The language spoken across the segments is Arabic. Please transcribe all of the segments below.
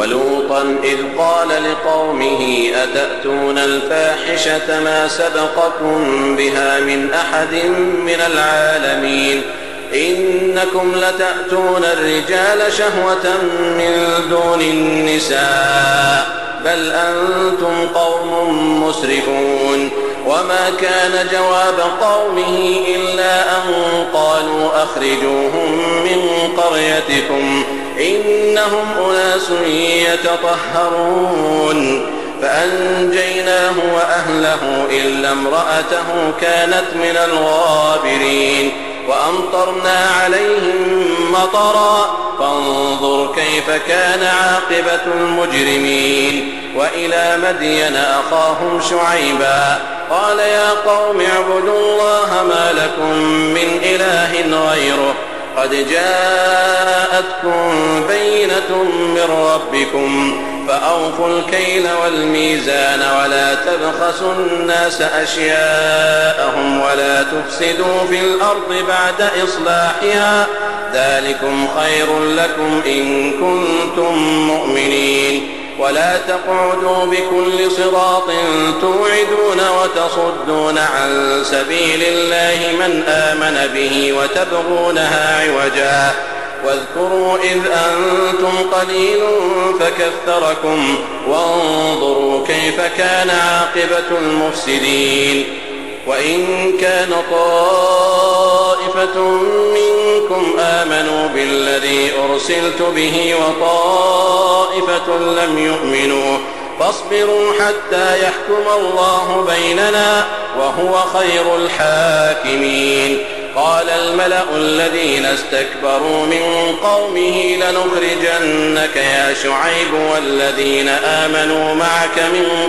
ولوطا إذ قال لقومه أتأتون الفاحشة ما سبقكم بها من أحد من العالمين إنكم لتأتون الرجال شهوة من دون النساء بل أنتم قوم مسرفون. وما كان جواب قومه إلا أن قالوا أخرجوهم من قريتكم إنهم أناس يتطهرون. فأنجيناه وأهله إلا امرأته كانت من الغابرين. وأمطرنا عليهم مطرا فانظر كيف كان عاقبة المجرمين. وإلى مدين أخاهم شعيبا قال يا قوم اعبدوا الله ما لكم من إله غيره قد جاءتكم بينة من ربكم فأوفوا الكيل والميزان ولا تبخسوا الناس أشياءهم ولا تفسدوا في الأرض بعد إصلاحها ذلكم خير لكم إن كنتم مؤمنين. ولا تقعدوا بكل صراط توعدون وتصدون عن سبيل الله من آمن به وتبغونها عوجا واذكروا إذ أنتم قليل فكثركم وانظروا كيف كان عاقبة المفسدين. وإن كان طائفة منكم آمنوا بالذي أرسلت به وطائفة لم يؤمنوا فاصبروا حتى يحكم الله بيننا وهو خير الحاكمين. قال الملأ الذين استكبروا من قومه لنخرجنك يا شعيب والذين آمنوا معك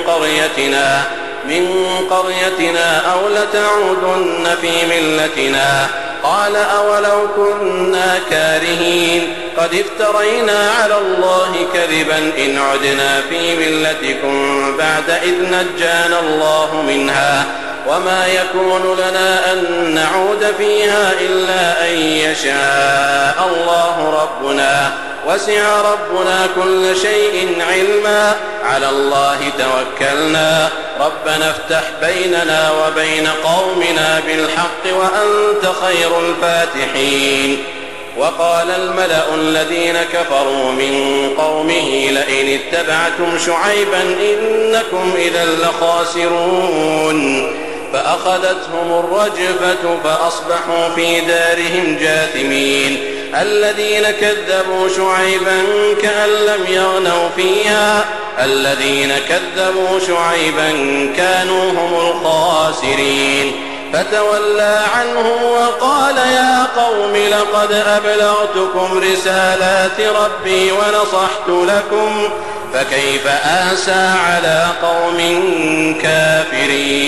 من قريتنا أو لتعودن في ملتنا. قال أولو كنا كارهين قد افترينا على الله كذبا إن عدنا في ملتكم بعد إذ نجانا الله منها وما يكون لنا أن نعود فيها إلا أن يشاء الله ربنا وسع ربنا كل شيء علما على الله توكلنا ربنا افتح بيننا وبين قومنا بالحق وأنت خير الفاتحين. وقال الملأ الذين كفروا من قومه لئن اتبعتم شعيبا إنكم إذا لخاسرون. فأخذتهم الرجفة فأصبحوا في دارهم جاثمين. الذين كذبوا شعيبا كأن لم يغنوا فيها الذين كذبوا شعيبا كانوا هم الخاسرين. فتولى عنهم وقال يا قوم لقد أبلغتكم رسالات ربي ونصحت لكم فكيف آسى على قوم كافرين.